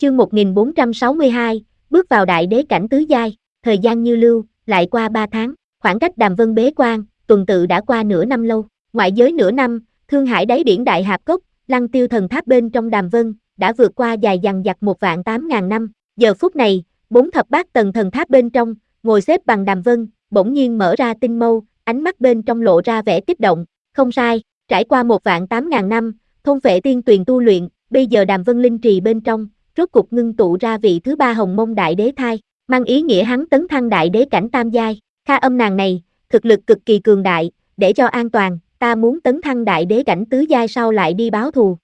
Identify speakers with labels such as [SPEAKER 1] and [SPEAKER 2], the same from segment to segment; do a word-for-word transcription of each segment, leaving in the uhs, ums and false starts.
[SPEAKER 1] Chương một nghìn bốn trăm sáu mươi hai, bước vào đại đế cảnh tứ giai, thời gian như lưu, lại qua ba tháng, khoảng cách Đàm Vân bế quan, tuần tự đã qua nửa năm lâu, ngoại giới nửa năm, Thương Hải đáy biển đại hạp cốc, Lăng Tiêu thần tháp bên trong Đàm Vân, đã vượt qua dài dằng dặc một vạn tám ngàn năm, giờ phút này, bốn thập bát tầng thần tháp bên trong, ngồi xếp bằng Đàm Vân, bỗng nhiên mở ra tinh mâu, ánh mắt bên trong lộ ra vẻ kích động, không sai, trải qua một vạn tám ngàn năm, thôn phệ tiên tuyền tu luyện, bây giờ Đàm Vân linh trì bên trong, rốt cục ngưng tụ ra vị thứ ba hồng mông đại đế thai, mang ý nghĩa hắn tấn thăng đại đế cảnh tam giai. Kha Âm nàng này, thực lực cực kỳ cường đại, để cho an toàn, ta muốn tấn thăng đại đế cảnh tứ giai sau lại đi báo thù.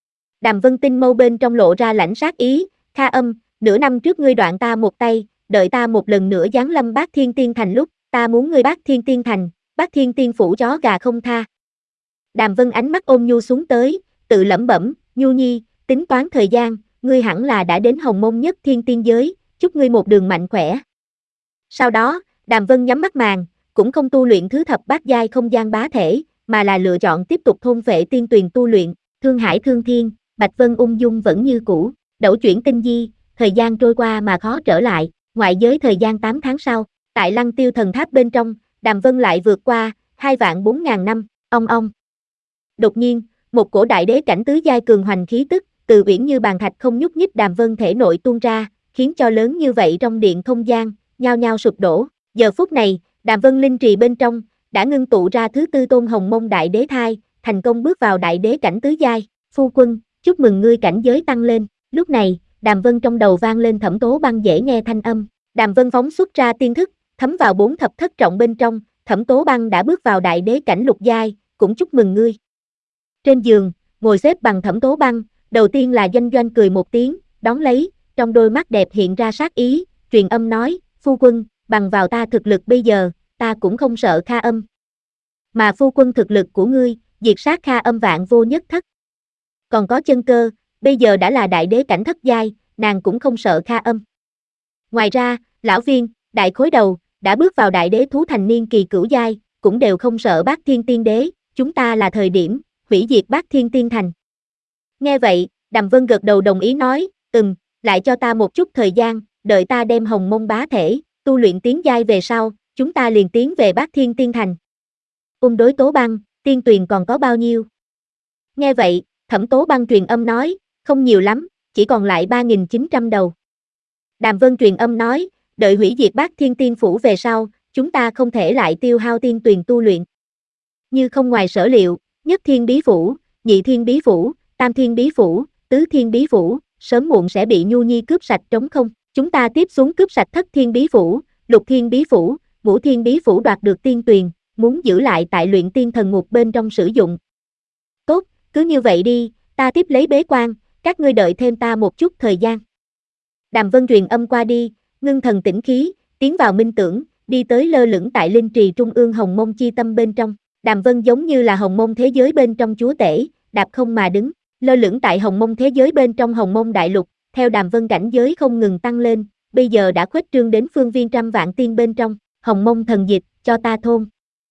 [SPEAKER 1] Đàm Vân tinh mâu bên trong lộ ra lãnh sát ý, Kha Âm, nửa năm trước ngươi đoạn ta một tay, đợi ta một lần nữa giáng lâm Bát Thiên Tiên Thành lúc, ta muốn ngươi Bát Thiên Tiên Thành, Bát Thiên Tiên phủ chó gà không tha. Đàm Vân ánh mắt ôn nhu xuống tới, tự lẩm bẩm, Nhu Nhi, tính toán thời gian, ngươi hẳn là đã đến hồng mông nhất thiên tiên giới, chúc ngươi một đường mạnh khỏe. Sau đó, Đàm Vân nhắm mắt màn, cũng không tu luyện thứ thập bát giai không gian bá thể, mà là lựa chọn tiếp tục thôn phệ tiên tuyền tu luyện, Thương Hải Thương Thiên, Bạch Vân ung dung vẫn như cũ, đẩu chuyển tinh di, thời gian trôi qua mà khó trở lại, ngoại giới thời gian tám tháng sau, tại Lăng Tiêu thần tháp bên trong, Đàm Vân lại vượt qua hai vạn bốn ngàn năm, ong ong. Đột nhiên, một cổ đại đế cảnh tứ giai cường hoành khí tức, từ uyển như bàn thạch không nhúc nhích Đàm Vân thể nội tuôn ra, khiến cho lớn như vậy trong điện không gian, nhao nhao sụp đổ. Giờ phút này, Đàm Vân linh trì bên trong, đã ngưng tụ ra thứ tư tôn hồng mông đại đế thai, thành công bước vào đại đế cảnh tứ giai. Phu quân, chúc mừng ngươi cảnh giới tăng lên. Lúc này, Đàm Vân trong đầu vang lên Thẩm Tố Băng dễ nghe thanh âm. Đàm Vân phóng xuất ra tiên thức, thấm vào bốn thập thất trọng bên trong, Thẩm Tố Băng đã bước vào đại đế cảnh lục giai, cũng chúc mừng ngươi. Trên giường, ngồi xếp bằng Thẩm Tố Băng, đầu tiên là Doanh Doanh cười một tiếng, đón lấy, trong đôi mắt đẹp hiện ra sát ý, truyền âm nói, phu quân, bằng vào ta thực lực bây giờ, ta cũng không sợ Kha Âm. Mà phu quân thực lực của ngươi, diệt sát Kha Âm vạn vô nhất thất. Còn có Chân Cơ, bây giờ đã là đại đế cảnh thất giai, nàng cũng không sợ Kha Âm. Ngoài ra, Lão Viên, Đại Khối Đầu, đã bước vào đại đế thú thành niên kỳ cửu giai, cũng đều không sợ Bát Thiên Tiên Đế, chúng ta là thời điểm, hủy diệt Bát Thiên Tiên Thành. Nghe vậy, Đàm Vân gật đầu đồng ý nói, ừm, lại cho ta một chút thời gian, đợi ta đem hồng mông bá thể, tu luyện tiến giai về sau, chúng ta liền tiến về Bát Thiên Tiên Thành. Ung đối Tố Băng, tiên tuyền còn có bao nhiêu? Nghe vậy, Thẩm Tố Băng truyền âm nói, không nhiều lắm, chỉ còn lại ba nghìn chín trăm đầu. Đàm Vân truyền âm nói, đợi hủy diệt Bát Thiên Tiên phủ về sau, chúng ta không thể lại tiêu hao tiên tuyền tu luyện. Như không ngoài sở liệu, nhất thiên bí phủ, nhị thiên bí phủ, tam thiên bí phủ, tứ thiên bí phủ, sớm muộn sẽ bị Nhu Nhi cướp sạch trống không. Chúng ta tiếp xuống cướp sạch thất thiên bí phủ, lục thiên bí phủ, ngũ thiên bí phủ đoạt được tiên tuyền, muốn giữ lại tại luyện tiên thần ngục bên trong sử dụng. Tốt, cứ như vậy đi, ta tiếp lấy bế quan, các ngươi đợi thêm ta một chút thời gian. Đàm Vân truyền âm qua đi, ngưng thần tĩnh khí, tiến vào minh tưởng, đi tới lơ lửng tại linh trì trung ương hồng mông chi tâm bên trong. Đàm Vân giống như là hồng mông thế giới bên trong chúa tể, đạp không mà đứng, lơ lửng tại hồng mông thế giới bên trong hồng mông đại lục, theo Đàm Vân cảnh giới không ngừng tăng lên, bây giờ đã khuếch trương đến phương viên trăm vạn tiên bên trong, hồng mông thần dịch, cho ta thôn.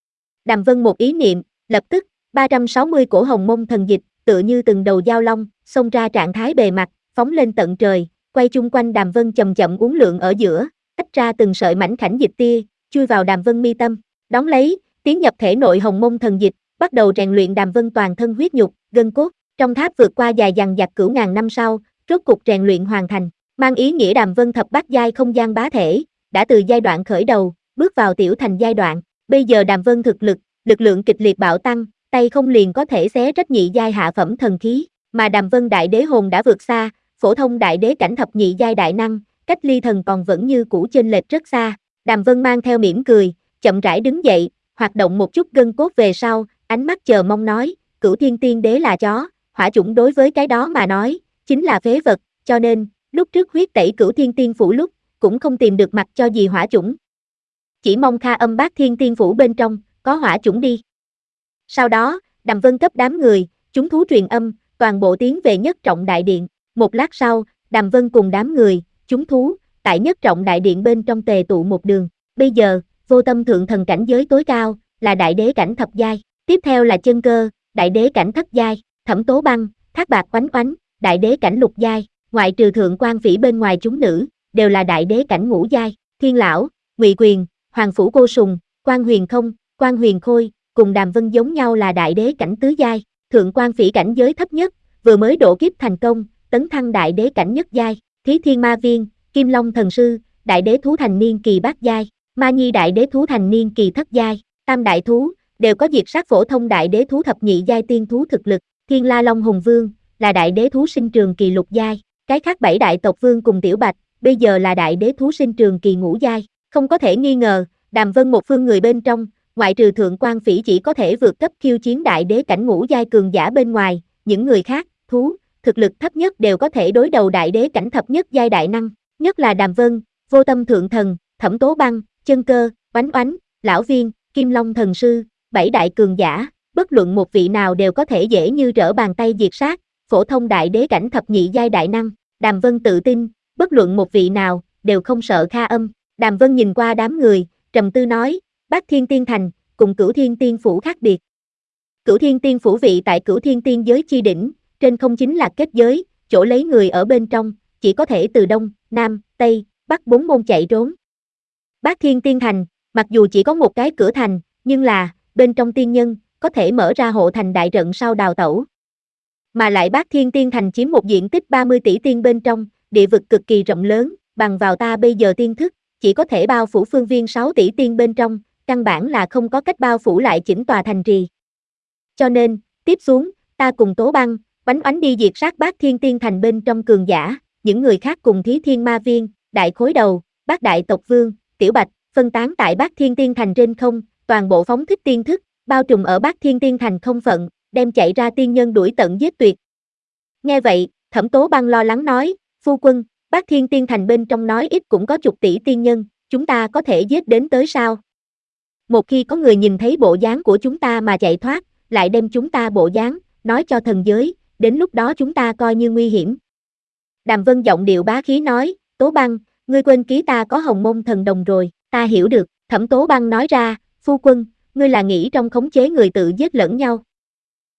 [SPEAKER 1] Đàm Vân một ý niệm, lập tức, ba trăm sáu mươi cổ hồng mông thần dịch, tựa như từng đầu dao long, xông ra trạng thái bề mặt, phóng lên tận trời, quay chung quanh Đàm Vân chậm chậm uốn lượn ở giữa, tách ra từng sợi mảnh khảnh dịch tia, chui vào Đàm Vân mi tâm, đón lấy, tiến nhập thể nội hồng mông thần dịch, bắt đầu rèn luyện Đàm Vân toàn thân huyết nhục, gân cốt, trong tháp vượt qua dài dằng dặc cửu ngàn năm sau, rốt cục rèn luyện hoàn thành, mang ý nghĩa Đàm Vân thập bát giai không gian bá thể, đã từ giai đoạn khởi đầu, bước vào tiểu thành giai đoạn, bây giờ Đàm Vân thực lực, lực lượng kịch liệt bạo tăng, tay không liền có thể xé rách nhị giai hạ phẩm thần khí, mà Đàm Vân đại đế hồn đã vượt xa, phổ thông đại đế cảnh thập nhị giai đại năng, cách ly thần còn vẫn như cũ chênh lệch rất xa. Đàm Vân mang theo mỉm cười, chậm rãi đứng dậy, hoạt động một chút gân cốt về sau, ánh mắt chờ mong nói, Cửu Thiên Tiên Đế là chó, hỏa chủng đối với cái đó mà nói, chính là phế vật, cho nên, lúc trước huyết tẩy Cửu Thiên Tiên phủ lúc, cũng không tìm được mặt cho gì hỏa chủng. Chỉ mong Kha Âm Bát Thiên Tiên phủ bên trong, có hỏa chủng đi. Sau đó, Đàm Vân cấp đám người, chúng thú truyền âm, toàn bộ tiến về nhất trọng đại điện. Một lát sau, Đàm Vân cùng đám người, chúng thú, tại nhất trọng đại điện bên trong tề tụ một đường. Bây giờ, Vô Tâm thượng thần cảnh giới tối cao, là đại đế cảnh thập giai. Tiếp theo là Chân Cơ, đại đế cảnh thất giai. Thẩm Tố Băng, Thác Bạc Oánh Oánh, đại đế cảnh lục giai. ngoại trừ thượng quan phỉ bên ngoài chúng nữ, đều là đại đế cảnh ngũ giai, Thiên Lão, Ngụy Quyền, Hoàng Phủ Cô Sùng, Quan Huyền Không, Quan Huyền Khôi, cùng Đàm Vân giống nhau là đại đế cảnh tứ giai, thượng quan phỉ cảnh giới thấp nhất, vừa mới độ kiếp thành công, tấn thăng đại đế cảnh nhất giai, Thí Thiên Ma Viên, Kim Long Thần Sư, đại đế thú thành niên kỳ bát giai, Ma Nhi đại đế thú thành niên kỳ thất giai, tam đại thú, đều có diệt sát phổ thông đại đế thú thập nhị giai tiên thú thực lực, Thiên La Long Hùng Vương, là đại đế thú sinh trường kỳ lục giai, cái khác bảy đại tộc vương cùng Tiểu Bạch, bây giờ là đại đế thú sinh trường kỳ ngũ giai, không có thể nghi ngờ, Đàm Vân một phương người bên trong, ngoại trừ thượng quan phỉ chỉ có thể vượt cấp khiêu chiến đại đế cảnh ngũ giai cường giả bên ngoài, những người khác, thú, thực lực thấp nhất đều có thể đối đầu đại đế cảnh thập nhất giai đại năng, nhất là Đàm Vân, Vô Tâm Thượng Thần, Thẩm Tố Băng, Chân Cơ, Oánh Oánh, Lão Viên, Kim Long Thần Sư, bảy đại cường giả, bất luận một vị nào đều có thể dễ như trở bàn tay diệt sát, phổ thông đại đế cảnh thập nhị giai đại năng, Đàm Vân tự tin, bất luận một vị nào, đều không sợ Kha Âm. Đàm Vân nhìn qua đám người, trầm tư nói, Bát Thiên Tiên Thành, cùng Cửu Thiên Tiên Phủ khác biệt. Cửu Thiên Tiên Phủ vị tại Cửu Thiên Tiên giới chi đỉnh, trên không chính là kết giới, chỗ lấy người ở bên trong, chỉ có thể từ Đông, Nam, Tây, Bắc bốn môn chạy trốn. Bát Thiên Tiên Thành, mặc dù chỉ có một cái cửa thành, nhưng là, bên trong tiên nhân, có thể mở ra hộ thành đại trận sau đào tẩu. Mà lại Bát Thiên Tiên Thành chiếm một diện tích ba mươi tỷ tiên bên trong, địa vực cực kỳ rộng lớn, bằng vào ta bây giờ tiên thức, chỉ có thể bao phủ phương viên sáu tỷ tiên bên trong, căn bản là không có cách bao phủ lại chỉnh tòa thành trì. Cho nên, tiếp xuống, ta cùng Tố Băng, Oánh Oánh đi diệt sát Bát Thiên Tiên Thành bên trong cường giả, những người khác cùng Thí Thiên Ma Viên, Đại Khối Đầu, Bát Đại Tộc Vương, Tiểu Bạch, phân tán tại Bát Thiên Tiên Thành trên không, toàn bộ phóng thích tiên thức, bao trùm ở Bát Thiên Tiên Thành không phận, đem chạy ra tiên nhân đuổi tận giết tuyệt. Nghe vậy, Thẩm Tố Băng lo lắng nói, phu quân, Bát Thiên Tiên Thành bên trong nói ít cũng có chục tỷ tiên nhân, chúng ta có thể giết đến tới sao? Một khi có người nhìn thấy bộ dáng của chúng ta mà chạy thoát, lại đem chúng ta bộ dáng, nói cho thần giới, đến lúc đó chúng ta coi như nguy hiểm. Đàm Vân giọng điệu bá khí nói, Tố Băng, ngươi quên ký ta có Hồng Môn Thần Đồng rồi, ta hiểu được, Thẩm Tố Băng nói ra, phu quân, ngươi là nghĩ trong khống chế người tự giết lẫn nhau.